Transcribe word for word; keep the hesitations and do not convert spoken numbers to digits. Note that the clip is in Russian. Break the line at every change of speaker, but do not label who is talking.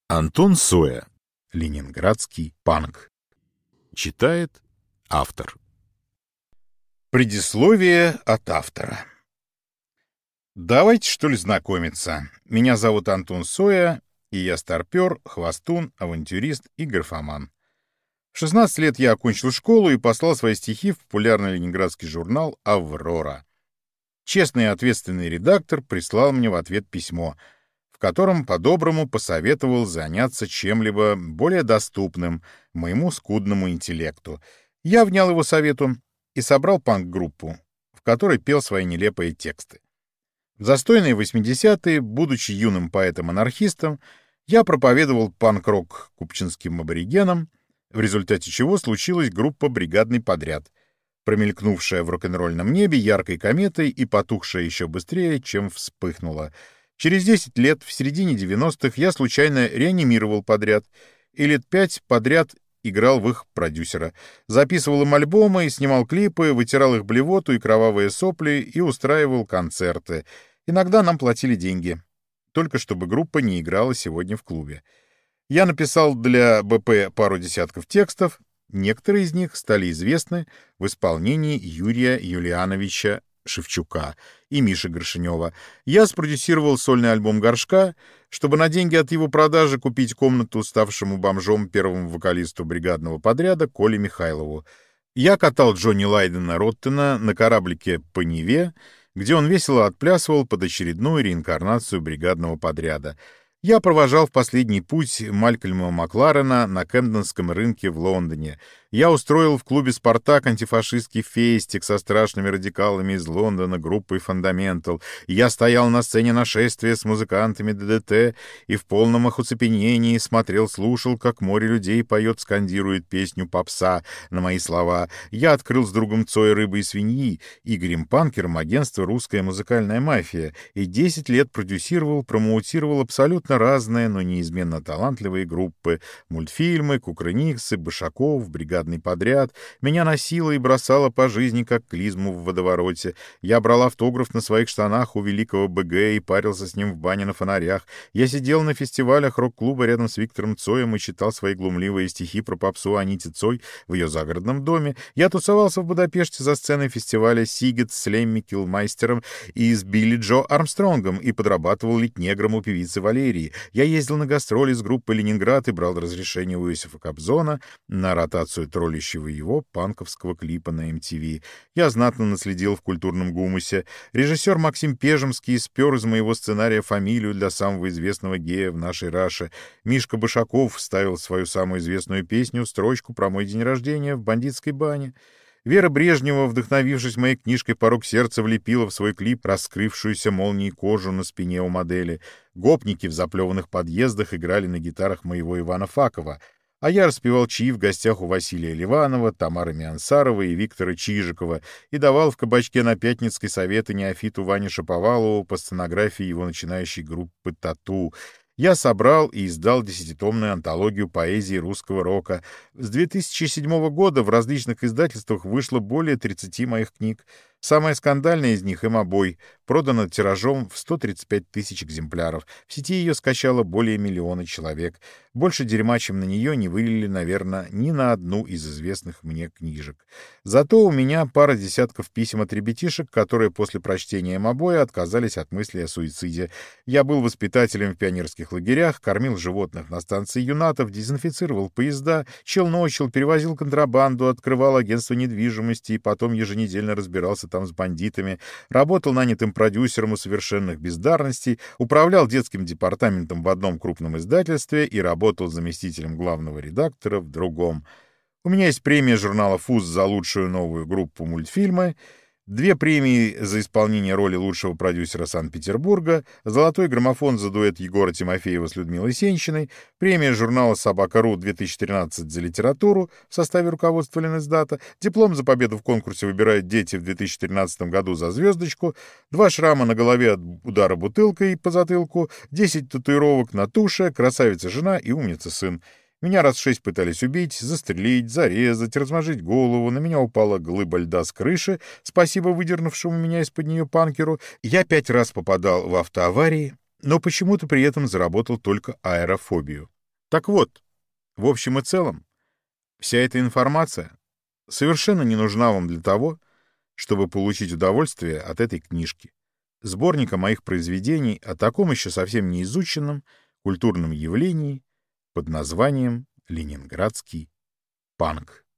Антон Соя. Ленинградский панк. Читает автор.
Предисловие от автора. Давайте, что ли, знакомиться. Меня зовут Антон Соя, и я старпер, хвостун, авантюрист и графоман. В шестнадцать лет я окончил школу и послал свои стихи в популярный ленинградский журнал «Аврора». Честный и ответственный редактор прислал мне в ответ письмо, в котором по-доброму посоветовал заняться чем-либо более доступным моему скудному интеллекту. Я внял его совету и собрал панк-группу, в которой пел свои нелепые тексты. В застойные восьмидесятые, будучи юным поэтом-анархистом, я проповедовал панк-рок купчинским аборигенам, в результате чего случилась группа «Бригадный подряд», промелькнувшая в рок-н-ролльном небе яркой кометой и потухшая еще быстрее, чем вспыхнула. Через десять лет, в середине девяностых, я случайно реанимировал подряд, и лет пять подряд играл в их продюсера. Записывал им альбомы, снимал клипы, вытирал их блевоту и кровавые сопли и устраивал концерты. Иногда нам платили деньги, только чтобы группа не играла сегодня в клубе. Я написал для БП пару десятков текстов, некоторые из них стали известны в исполнении Юрия Юлиановича Шевчука и Миши Горшенева. Я спродюсировал сольный альбом «Горшка», чтобы на деньги от его продажи купить комнату ставшему бомжом первому вокалисту бригадного подряда Коле Михайлову. Я катал Джонни Лайдена Роттена на кораблике по Неве, где он весело отплясывал под очередную реинкарнацию бригадного подряда. Я провожал в последний путь Малькольма Макларена на Кэмденском рынке в Лондоне. Я устроил в клубе «Спартак» антифашистский фестик со страшными радикалами из Лондона группой «Фундаментал». Я стоял на сцене нашествия с музыкантами ДДТ и в полном оцепенении смотрел, слушал, как море людей поет, скандирует песню попса на мои слова. Я открыл с другом Цоя «Рыбы и свиньи», Игорем Панкером, агентство «Русская музыкальная мафия», и десять лет продюсировал, промоутировал абсолютно разные, но неизменно талантливые группы, мультфильмы, Кукрыниксы, Башаков, бригадный подряд. Меня носило и бросало по жизни, как клизму в водовороте. Я брал автограф на своих штанах у великого БГ и парился с ним в бане на фонарях. Я сидел на фестивалях рок-клуба рядом с Виктором Цоем и читал свои глумливые стихи про попсу Аните Цой в ее загородном доме. Я тусовался в Будапеште за сценой фестиваля «Сигет» с Лемми Килмайстером и с Билли Джо Армстронгом и подрабатывал литнегром у певицы Валерии. Я ездил на гастроли с группой «Ленинград» и брал разрешение у Иосифа Кобзона на ротацию троллящего его панковского клипа на эм ти ви. Я знатно наследил в культурном гумусе. Режиссер Максим Пежемский спер из моего сценария фамилию для самого известного гея в нашей Раше. Мишка Башаков вставил свою самую известную песню, строчку про мой день рождения в бандитской бане. Вера Брежнева, вдохновившись моей книжкой «Порок сердца», влепила в свой клип раскрывшуюся молнией кожу на спине у модели. Гопники в заплеванных подъездах играли на гитарах моего Ивана Факова, а я распевал чаи в гостях у Василия Ливанова, Тамары Миансарова и Виктора Чижикова и давал в кабачке на Пятницкой советы неофиту Ване Шаповалову по сценографии его начинающей группы «Тату». Я собрал и издал десятитомную антологию поэзии русского рока. С две тысячи седьмого года в различных издательствах вышло более тридцати моих книг. Самая скандальная из них «Эмобой» продана тиражом в сто тридцать пять тысяч экземпляров. В сети ее скачало более миллиона человек. Больше дерьма, чем на нее, не вылили, наверное, ни на одну из известных мне книжек. Зато у меня пара десятков писем от ребятишек, которые после прочтения «Эмобоя» отказались от мысли о суициде. Я был воспитателем в пионерских лагерях, кормил животных на станции юнатов, дезинфицировал поезда, челночил, перевозил контрабанду, открывал агентство недвижимости и потом еженедельно разбирался там с бандитами, работал нанятым продюсером у совершенных бездарностей, управлял детским департаментом в одном крупном издательстве и работал заместителем главного редактора в другом. У меня есть премия журнала «Фуз» за лучшую новую группу мультфильмы, две премии за исполнение роли лучшего продюсера Санкт-Петербурга, золотой граммофон за дуэт Егора Тимофеева с Людмилой Сенщиной, премия журнала «Собака.ру» две тысячи тринадцать за литературу в составе руководства Ленэсдата, диплом за победу в конкурсе «Выбирают дети» в две тысячи тринадцатом году за звездочку, два шрама на голове от удара бутылкой по затылку, десять татуировок на туше, красавица-жена и умница-сын. Меня раз шесть пытались убить, застрелить, зарезать, размажить голову, на меня упала глыба льда с крыши, спасибо выдернувшему меня из-под нее панкеру. Я пять раз попадал в автоаварии, но почему-то при этом заработал только аэрофобию. Так вот, в общем и целом, вся эта информация совершенно не нужна вам для того, чтобы получить удовольствие от этой книжки, сборника моих произведений о таком еще совсем не изученном культурном явлении под названием «Ленинградский панк».